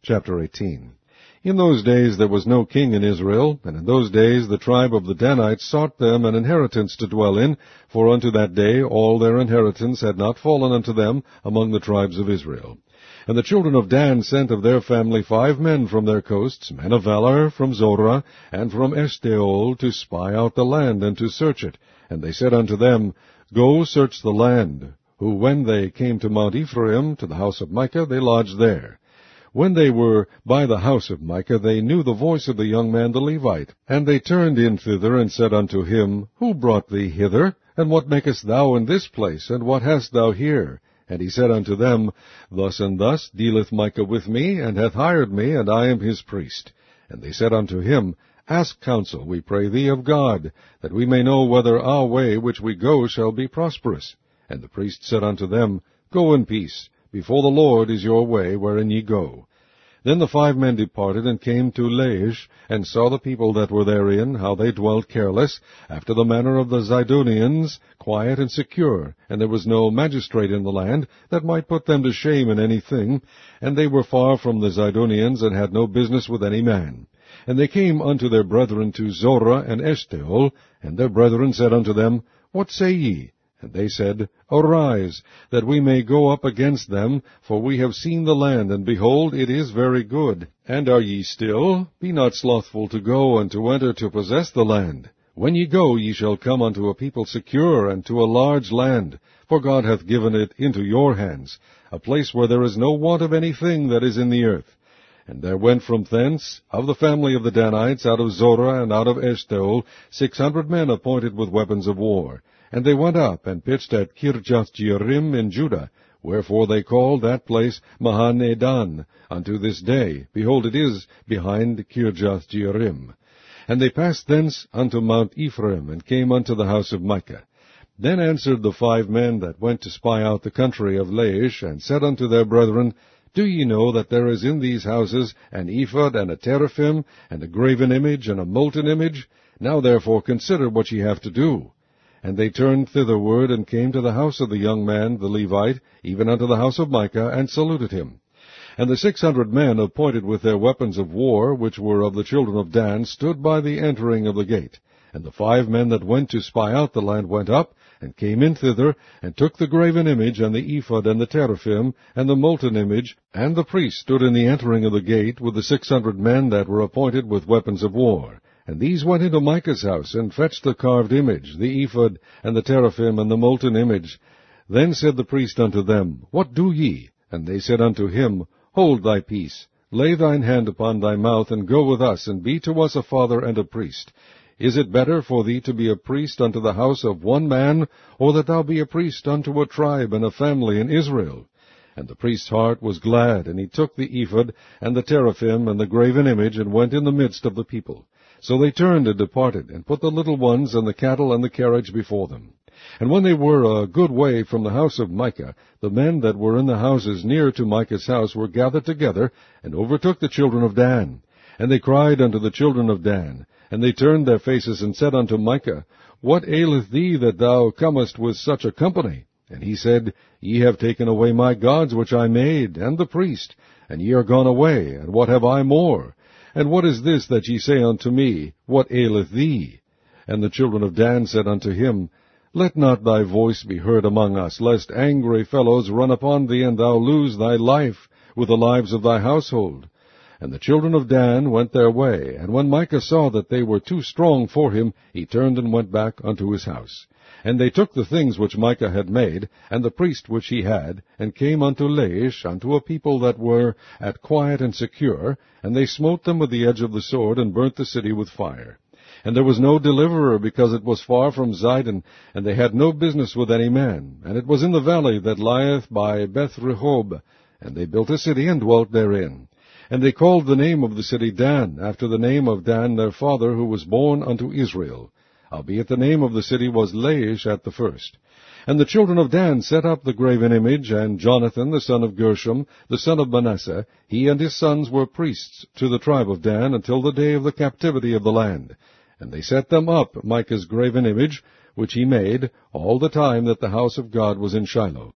Chapter 18. In those days there was no king in Israel, and in those days the tribe of the Danites sought them an inheritance to dwell in, for unto that day all their inheritance had not fallen unto them among the tribes of Israel. And the children of Dan sent of their family 5 men from their coasts, men of valor, from Zorah, and from Eshtaol, to spy out the land, and to search it. And they said unto them, Go search the land. Who when they came to Mount Ephraim, to the house of Micah, they lodged there. When they were by the house of Micah, they knew the voice of the young man the Levite. And they turned in thither, and said unto him, Who brought thee hither? And what makest thou in this place? And what hast thou here? And he said unto them, Thus and thus dealeth Micah with me, and hath hired me, and I am his priest. And they said unto him, Ask counsel, we pray thee, of God, that we may know whether our way which we go shall be prosperous. And the priest said unto them, Go in peace. Before the Lord is your way, wherein ye go. Then the 5 men departed, and came to Laish, and saw the people that were therein, how they dwelt careless, after the manner of the Zidonians, quiet and secure, and there was no magistrate in the land that might put them to shame in any thing, and they were far from the Zidonians, and had no business with any man. And they came unto their brethren to Zorah and Eshtaol, and their brethren said unto them, What say ye? And they said, Arise, that we may go up against them, for we have seen the land, and behold, it is very good. And are ye still? Be not slothful to go, and to enter to possess the land. When ye go, ye shall come unto a people secure, and to a large land, for God hath given it into your hands, a place where there is no want of anything that is in the earth. And there went from thence, of the family of the Danites, out of Zorah and out of Eshtaol, 600 men appointed with weapons of war. And they went up, and pitched at Kirjath-jearim in Judah, wherefore they called that place Mahanedan, unto this day. Behold, it is behind Kirjath-jearim. And they passed thence unto Mount Ephraim, and came unto the house of Micah. Then answered the 5 men that went to spy out the country of Laish, and said unto their brethren, Do ye know that there is in these houses an ephod, and a teraphim, and a graven image, and a molten image? Now therefore consider what ye have to do. And they turned thitherward, and came to the house of the young man, the Levite, even unto the house of Micah, and saluted him. And the 600 men appointed with their weapons of war, which were of the children of Dan, stood by the entering of the gate. And the 5 men that went to spy out the land went up, and came in thither, and took the graven image, and the ephod, and the teraphim, and the molten image, and the priest stood in the entering of the gate, with the 600 men that were appointed with weapons of war. And these went into Micah's house, and fetched the carved image, the ephod, and the teraphim, and the molten image. Then said the priest unto them, What do ye? And they said unto him, Hold thy peace, lay thine hand upon thy mouth, and go with us, and be to us a father and a priest. Is it better for thee to be a priest unto the house of one man, or that thou be a priest unto a tribe and a family in Israel? And the priest's heart was glad, and he took the ephod, and the teraphim, and the graven image, and went in the midst of the people. So they turned and departed, and put the little ones and the cattle and the carriage before them. And when they were a good way from the house of Micah, the men that were in the houses near to Micah's house were gathered together, and overtook the children of Dan. And they cried unto the children of Dan, and they turned their faces, and said unto Micah, What aileth thee that thou comest with such a company? And he said, Ye have taken away my gods which I made, and the priest, and ye are gone away, and what have I more? And what is this that ye say unto me, What aileth thee? And the children of Dan said unto him, Let not thy voice be heard among us, lest angry fellows run upon thee, and thou lose thy life with the lives of thy household. And the children of Dan went their way, and when Micah saw that they were too strong for him, he turned and went back unto his house. And they took the things which Micah had made, and the priest which he had, and came unto Laish, unto a people that were at quiet and secure, and they smote them with the edge of the sword, and burnt the city with fire. And there was no deliverer, because it was far from Zidon, and they had no business with any man. And it was in the valley that lieth by Beth-rehob. And they built a city, and dwelt therein. And they called the name of the city Dan, after the name of Dan their father, who was born unto Israel. Howbeit the name of the city was Laish at the first. And the children of Dan set up the graven image, and Jonathan the son of Gershom, the son of Manasseh, he and his sons were priests to the tribe of Dan until the day of the captivity of the land. And they set them up Micah's graven image, which he made, all the time that the house of God was in Shiloh.